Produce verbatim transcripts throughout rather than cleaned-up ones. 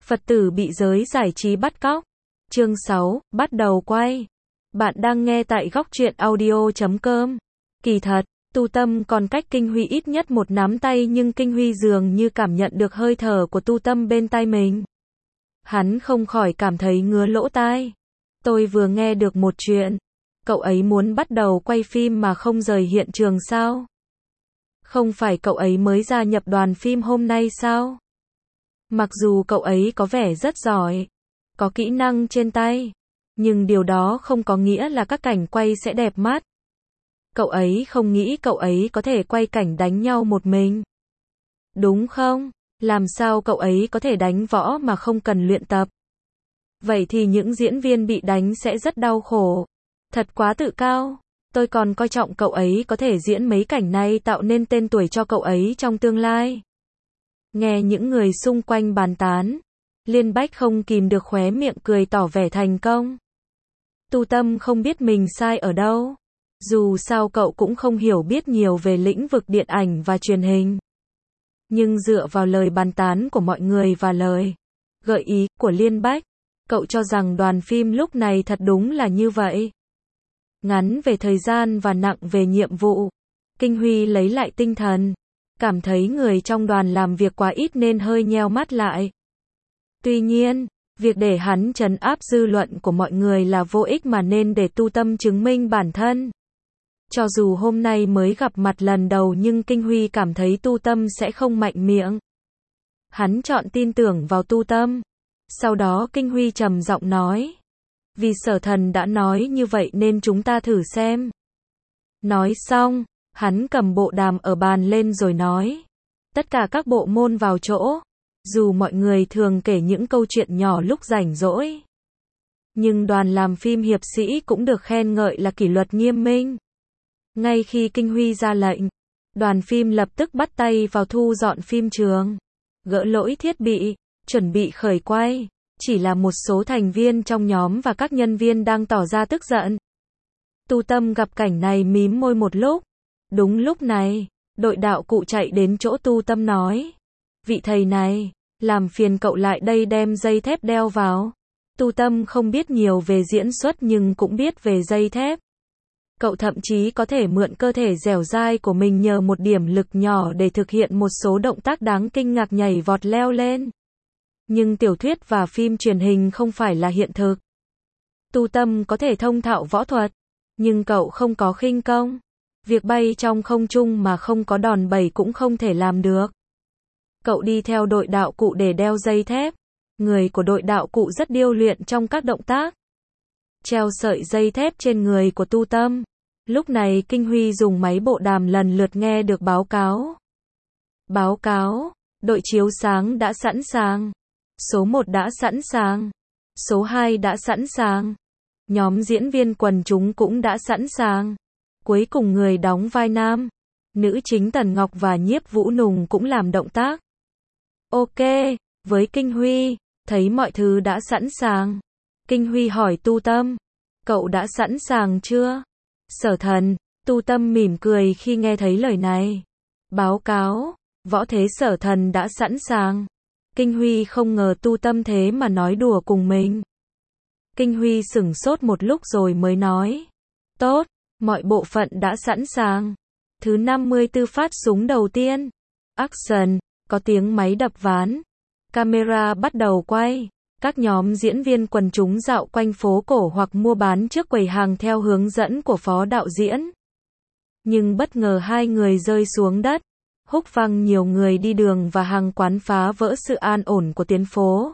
Phật tử bị giới giải trí bắt cóc. Chương sáu, bắt đầu quay. Bạn đang nghe tại góc truyện audio chấm com. Kỳ thật, Tu Tâm còn cách Kinh Huy ít nhất một nắm tay, nhưng Kinh Huy dường như cảm nhận được hơi thở của Tu Tâm bên tai mình. Hắn không khỏi cảm thấy ngứa lỗ tai. Tôi vừa nghe được một chuyện. Cậu ấy muốn bắt đầu quay phim mà không rời hiện trường sao? Không phải cậu ấy mới gia nhập đoàn phim hôm nay sao? Mặc dù cậu ấy có vẻ rất giỏi, có kỹ năng trên tay, nhưng điều đó không có nghĩa là các cảnh quay sẽ đẹp mắt. Cậu ấy không nghĩ cậu ấy có thể quay cảnh đánh nhau một mình. Đúng không? Làm sao cậu ấy có thể đánh võ mà không cần luyện tập? Vậy thì những diễn viên bị đánh sẽ rất đau khổ. Thật quá tự cao. Tôi còn coi trọng cậu ấy có thể diễn mấy cảnh này, tạo nên tên tuổi cho cậu ấy trong tương lai. Nghe những người xung quanh bàn tán, Liên Bách không kìm được khóe miệng cười tỏ vẻ thành công. Tu Tâm không biết mình sai ở đâu. Dù sao cậu cũng không hiểu biết nhiều về lĩnh vực điện ảnh và truyền hình. Nhưng dựa vào lời bàn tán của mọi người và lời gợi ý của Liên Bách, cậu cho rằng đoàn phim lúc này thật đúng là như vậy. Ngắn về thời gian và nặng về nhiệm vụ. Kinh Huy lấy lại tinh thần, cảm thấy người trong đoàn làm việc quá ít nên hơi nheo mắt lại. Tuy nhiên, việc để hắn trấn áp dư luận của mọi người là vô ích mà nên để Tu Tâm chứng minh bản thân. Cho dù hôm nay mới gặp mặt lần đầu nhưng Kinh Huy cảm thấy Tu Tâm sẽ không mạnh miệng. Hắn chọn tin tưởng vào Tu Tâm. Sau đó Kinh Huy trầm giọng nói. Vì Sở Thần đã nói như vậy nên chúng ta thử xem. Nói xong, hắn cầm bộ đàm ở bàn lên rồi nói. Tất cả các bộ môn vào chỗ. Dù mọi người thường kể những câu chuyện nhỏ lúc rảnh rỗi, nhưng đoàn làm phim hiệp sĩ cũng được khen ngợi là kỷ luật nghiêm minh. Ngay khi Kinh Huy ra lệnh, đoàn phim lập tức bắt tay vào thu dọn phim trường, gỡ lỗi thiết bị, chuẩn bị khởi quay. Chỉ là một số thành viên trong nhóm và các nhân viên đang tỏ ra tức giận. Tu Tâm gặp cảnh này mím môi một lúc. Đúng lúc này, đội đạo cụ chạy đến chỗ Tu Tâm nói. Vị thầy này, làm phiền cậu lại đây đem dây thép đeo vào. Tu Tâm không biết nhiều về diễn xuất nhưng cũng biết về dây thép. Cậu thậm chí có thể mượn cơ thể dẻo dai của mình nhờ một điểm lực nhỏ để thực hiện một số động tác đáng kinh ngạc nhảy vọt leo lên. Nhưng tiểu thuyết và phim truyền hình không phải là hiện thực. Tu Tâm có thể thông thạo võ thuật, nhưng cậu không có khinh công. Việc bay trong không trung mà không có đòn bẩy cũng không thể làm được. Cậu đi theo đội đạo cụ để đeo dây thép. Người của đội đạo cụ rất điêu luyện trong các động tác. Treo sợi dây thép trên người của Tu Tâm. Lúc này Kinh Huy dùng máy bộ đàm lần lượt nghe được báo cáo. Báo cáo, đội chiếu sáng đã sẵn sàng. Số một đã sẵn sàng. Số hai đã sẵn sàng. Nhóm diễn viên quần chúng cũng đã sẵn sàng. Cuối cùng người đóng vai nam, nữ chính Tần Ngọc và Nhiếp Vũ Nùng cũng làm động tác. Ok, với Kinh Huy, thấy mọi thứ đã sẵn sàng. Kinh Huy hỏi Tu Tâm, cậu đã sẵn sàng chưa? Sở Thần, Tu Tâm mỉm cười khi nghe thấy lời này. Báo cáo, võ thế Sở Thần đã sẵn sàng. Kinh Huy không ngờ Tu Tâm thế mà nói đùa cùng mình. Kinh Huy sửng sốt một lúc rồi mới nói. Tốt, mọi bộ phận đã sẵn sàng. Thứ năm mươi tư phát súng đầu tiên. Action, có tiếng máy đập ván. Camera bắt đầu quay. Các nhóm diễn viên quần chúng dạo quanh phố cổ hoặc mua bán trước quầy hàng theo hướng dẫn của phó đạo diễn. Nhưng bất ngờ hai người rơi xuống đất. Húc văng nhiều người đi đường và hàng quán, phá vỡ sự an ổn của tuyến phố.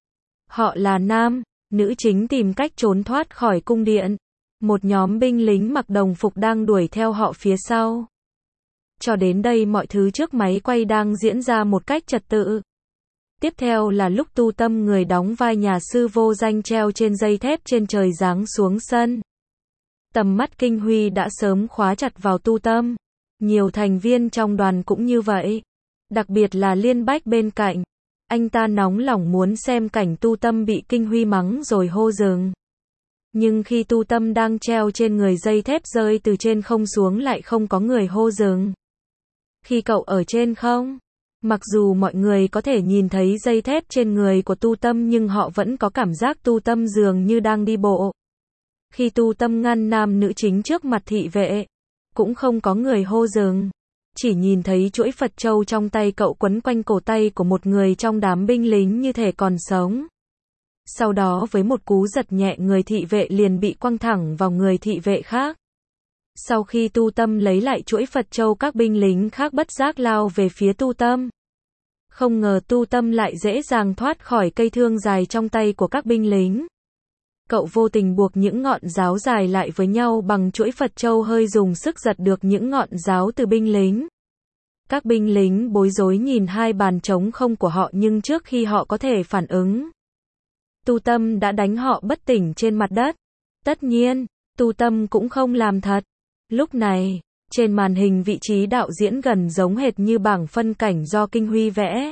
Họ là nam, nữ chính tìm cách trốn thoát khỏi cung điện. Một nhóm binh lính mặc đồng phục đang đuổi theo họ phía sau. Cho đến đây mọi thứ trước máy quay đang diễn ra một cách trật tự. Tiếp theo là lúc Tu Tâm, người đóng vai nhà sư vô danh, treo trên dây thép trên trời giáng xuống sân. Tầm mắt Kinh Huy đã sớm khóa chặt vào Tu Tâm. Nhiều thành viên trong đoàn cũng như vậy. Đặc biệt là Liên Bách bên cạnh. Anh ta nóng lòng muốn xem cảnh Tu Tâm bị Kinh Huy mắng rồi hô dừng. Nhưng khi Tu Tâm đang treo trên người dây thép rơi từ trên không xuống lại không có người hô dừng. Khi cậu ở trên không, Mặc dù mọi người có thể nhìn thấy dây thép trên người của Tu Tâm nhưng họ vẫn có cảm giác Tu Tâm dường như đang đi bộ. Khi Tu Tâm ngăn nam nữ chính trước mặt thị vệ, cũng không có người hô dừng. Chỉ nhìn thấy chuỗi Phật châu trong tay cậu quấn quanh cổ tay của một người trong đám binh lính như thể còn sống. Sau đó với một cú giật nhẹ người thị vệ liền bị quăng thẳng vào người thị vệ khác. Sau khi Tu Tâm lấy lại chuỗi Phật châu các binh lính khác bất giác lao về phía Tu Tâm. Không ngờ Tu Tâm lại dễ dàng thoát khỏi cây thương dài trong tay của các binh lính. Cậu vô tình buộc những ngọn giáo dài lại với nhau bằng chuỗi Phật châu hơi dùng sức giật được những ngọn giáo từ binh lính. Các binh lính bối rối nhìn hai bàn trống không của họ nhưng trước khi họ có thể phản ứng, Tu Tâm đã đánh họ bất tỉnh trên mặt đất. Tất nhiên, Tu Tâm cũng không làm thật. Lúc này, trên màn hình vị trí đạo diễn gần giống hệt như bảng phân cảnh do Kinh Huy vẽ.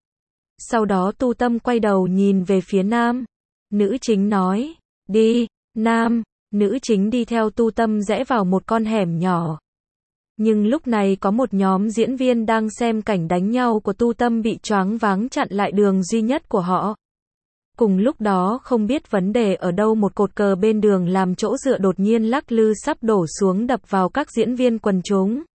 Sau đó Tu Tâm quay đầu nhìn về phía nam. Nữ chính nói, đi, nam. Nữ chính đi theo Tu Tâm rẽ vào một con hẻm nhỏ. Nhưng lúc này có một nhóm diễn viên đang xem cảnh đánh nhau của Tu Tâm bị choáng váng chặn lại đường duy nhất của họ. Cùng lúc đó không biết vấn đề ở đâu một cột cờ bên đường làm chỗ dựa đột nhiên lắc lư sắp đổ xuống đập vào các diễn viên quần chúng.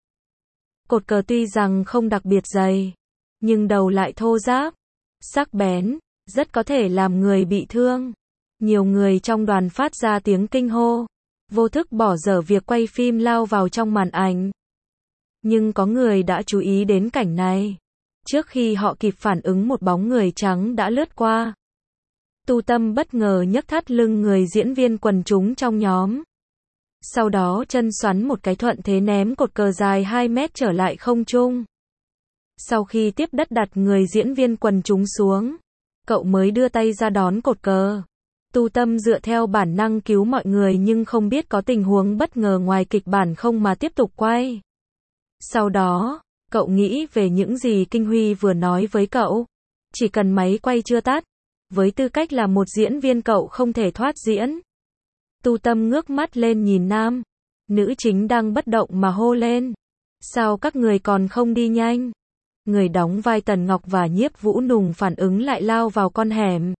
Cột cờ tuy rằng không đặc biệt dày, nhưng đầu lại thô ráp, sắc bén, rất có thể làm người bị thương. Nhiều người trong đoàn phát ra tiếng kinh hô, vô thức bỏ dở việc quay phim lao vào trong màn ảnh. Nhưng có người đã chú ý đến cảnh này. Trước khi họ kịp phản ứng một bóng người trắng đã lướt qua. Tu Tâm bất ngờ nhấc thắt lưng người diễn viên quần chúng trong nhóm. Sau đó chân xoắn một cái thuận thế ném cột cờ dài hai mét trở lại không trung. Sau khi tiếp đất đặt người diễn viên quần chúng xuống, cậu mới đưa tay ra đón cột cờ. Tu Tâm dựa theo bản năng cứu mọi người nhưng không biết có tình huống bất ngờ ngoài kịch bản không mà tiếp tục quay. Sau đó, cậu nghĩ về những gì Kinh Huy vừa nói với cậu. Chỉ cần máy quay chưa tắt, với tư cách là một diễn viên cậu không thể thoát diễn. Tu Tâm ngước mắt lên nhìn nam. Nữ chính đang bất động mà hô lên. Sao các người còn không đi nhanh? Người đóng vai Tần Ngọc và Nhiếp Vũ Nùng phản ứng lại lao vào con hẻm.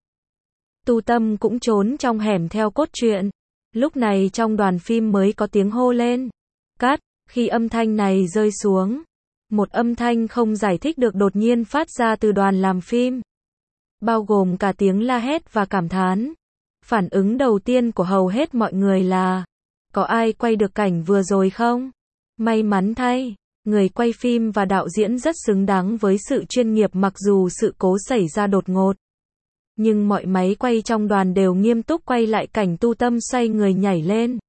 Tu Tâm cũng trốn trong hẻm theo cốt truyện. Lúc này trong đoàn phim mới có tiếng hô lên. Cắt, khi âm thanh này rơi xuống, một âm thanh không giải thích được đột nhiên phát ra từ đoàn làm phim. Bao gồm cả tiếng la hét và cảm thán. Phản ứng đầu tiên của hầu hết mọi người là, có ai quay được cảnh vừa rồi không? May mắn thay, người quay phim và đạo diễn rất xứng đáng với sự chuyên nghiệp mặc dù sự cố xảy ra đột ngột. Nhưng mọi máy quay trong đoàn đều nghiêm túc quay lại cảnh Tu Tâm xoay người nhảy lên.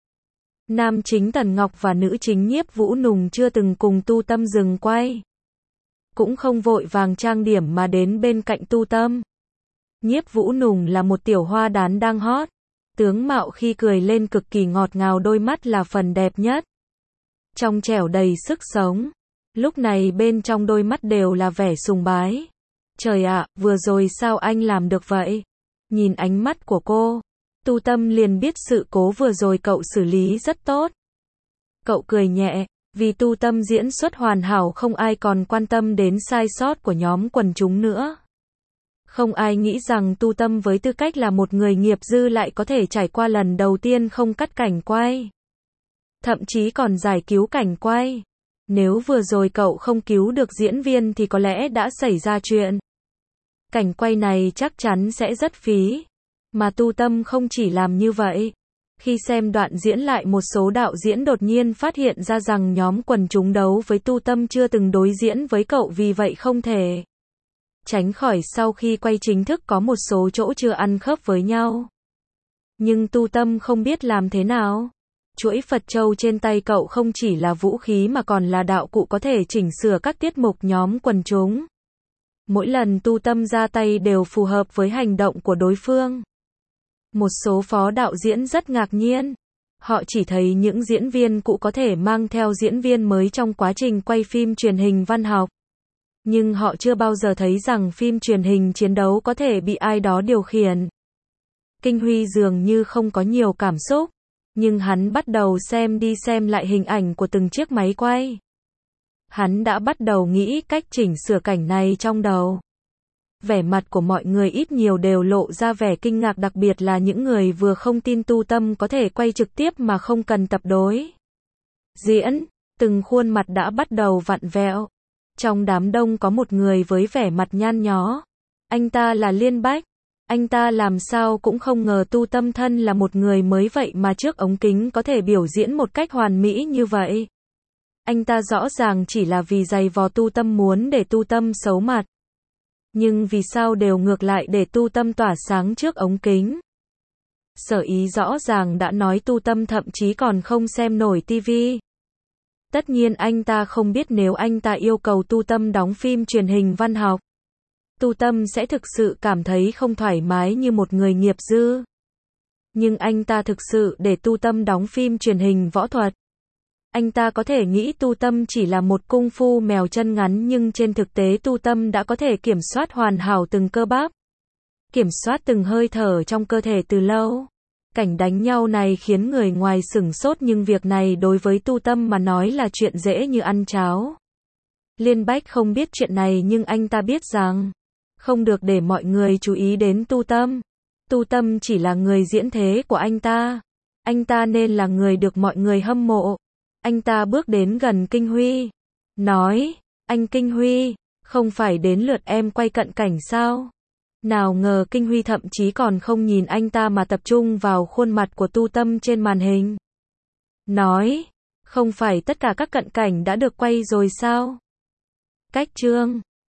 Nam chính Tần Ngọc và nữ chính Nhiếp Vũ Nùng chưa từng cùng Tu Tâm dừng quay. Cũng không vội vàng trang điểm mà đến bên cạnh Tu Tâm. Nhiếp Vũ Nùng là một tiểu hoa đán đang hot. Tướng mạo khi cười lên cực kỳ ngọt ngào, đôi mắt là phần đẹp nhất. Trong trẻo đầy sức sống. Lúc này bên trong đôi mắt đều là vẻ sùng bái. Trời ạ, vừa rồi sao anh làm được vậy? Nhìn ánh mắt của cô, Tu Tâm liền biết sự cố vừa rồi cậu xử lý rất tốt. Cậu cười nhẹ, vì Tu Tâm diễn xuất hoàn hảo không ai còn quan tâm đến sai sót của nhóm quần chúng nữa. Không ai nghĩ rằng Tu Tâm với tư cách là một người nghiệp dư lại có thể trải qua lần đầu tiên không cắt cảnh quay. Thậm chí còn giải cứu cảnh quay. Nếu vừa rồi cậu không cứu được diễn viên thì có lẽ đã xảy ra chuyện. Cảnh quay này chắc chắn sẽ rất phí. Mà Tu Tâm không chỉ làm như vậy. Khi xem đoạn diễn lại một số đạo diễn đột nhiên phát hiện ra rằng nhóm quần chúng đấu với Tu Tâm chưa từng đối diễn với cậu vì vậy không thể tránh khỏi sau khi quay chính thức có một số chỗ chưa ăn khớp với nhau. Nhưng Tu Tâm không biết làm thế nào. Chuỗi Phật châu trên tay cậu không chỉ là vũ khí mà còn là đạo cụ có thể chỉnh sửa các tiết mục nhóm quần chúng. Mỗi lần Tu Tâm ra tay đều phù hợp với hành động của đối phương. Một số phó đạo diễn rất ngạc nhiên. Họ chỉ thấy những diễn viên cũ có thể mang theo diễn viên mới trong quá trình quay phim truyền hình văn học. Nhưng họ chưa bao giờ thấy rằng phim truyền hình chiến đấu có thể bị ai đó điều khiển. Kinh Huy dường như không có nhiều cảm xúc, nhưng hắn bắt đầu xem đi xem lại hình ảnh của từng chiếc máy quay. Hắn đã bắt đầu nghĩ cách chỉnh sửa cảnh này trong đầu. Vẻ mặt của mọi người ít nhiều đều lộ ra vẻ kinh ngạc, đặc biệt là những người vừa không tin Tu Tâm có thể quay trực tiếp mà không cần tập đối diễn. Từng khuôn mặt đã bắt đầu vặn vẹo. Trong đám đông có một người với vẻ mặt nhăn nhó. Anh ta là Liên Bách. Anh ta làm sao cũng không ngờ Tu Tâm thân là một người mới vậy mà trước ống kính có thể biểu diễn một cách hoàn mỹ như vậy. Anh ta rõ ràng chỉ là vì giày vò Tu Tâm, muốn để Tu Tâm xấu mặt. Nhưng vì sao đều ngược lại để Tu Tâm tỏa sáng trước ống kính? Sở Ý rõ ràng đã nói Tu Tâm thậm chí còn không xem nổi tivi. Tất nhiên anh ta không biết nếu anh ta yêu cầu Tu Tâm đóng phim truyền hình văn học, Tu Tâm sẽ thực sự cảm thấy không thoải mái như một người nghiệp dư. Nhưng anh ta thực sự để Tu Tâm đóng phim truyền hình võ thuật. Anh ta có thể nghĩ Tu Tâm chỉ là một cung phu mèo chân ngắn, nhưng trên thực tế Tu Tâm đã có thể kiểm soát hoàn hảo từng cơ bắp, kiểm soát từng hơi thở trong cơ thể từ lâu. Cảnh đánh nhau này khiến người ngoài sửng sốt, nhưng việc này đối với Tu Tâm mà nói là chuyện dễ như ăn cháo. Liên Bách không biết chuyện này nhưng anh ta biết rằng không được để mọi người chú ý đến Tu Tâm. Tu Tâm chỉ là người diễn thế của anh ta. Anh ta nên là người được mọi người hâm mộ. Anh ta bước đến gần Kinh Huy, nói, anh Kinh Huy, không phải đến lượt em quay cận cảnh sao? Nào ngờ Kinh Huy thậm chí còn không nhìn anh ta mà tập trung vào khuôn mặt của Tu Tâm trên màn hình. Nói, không phải tất cả các cận cảnh đã được quay rồi sao? Cách chương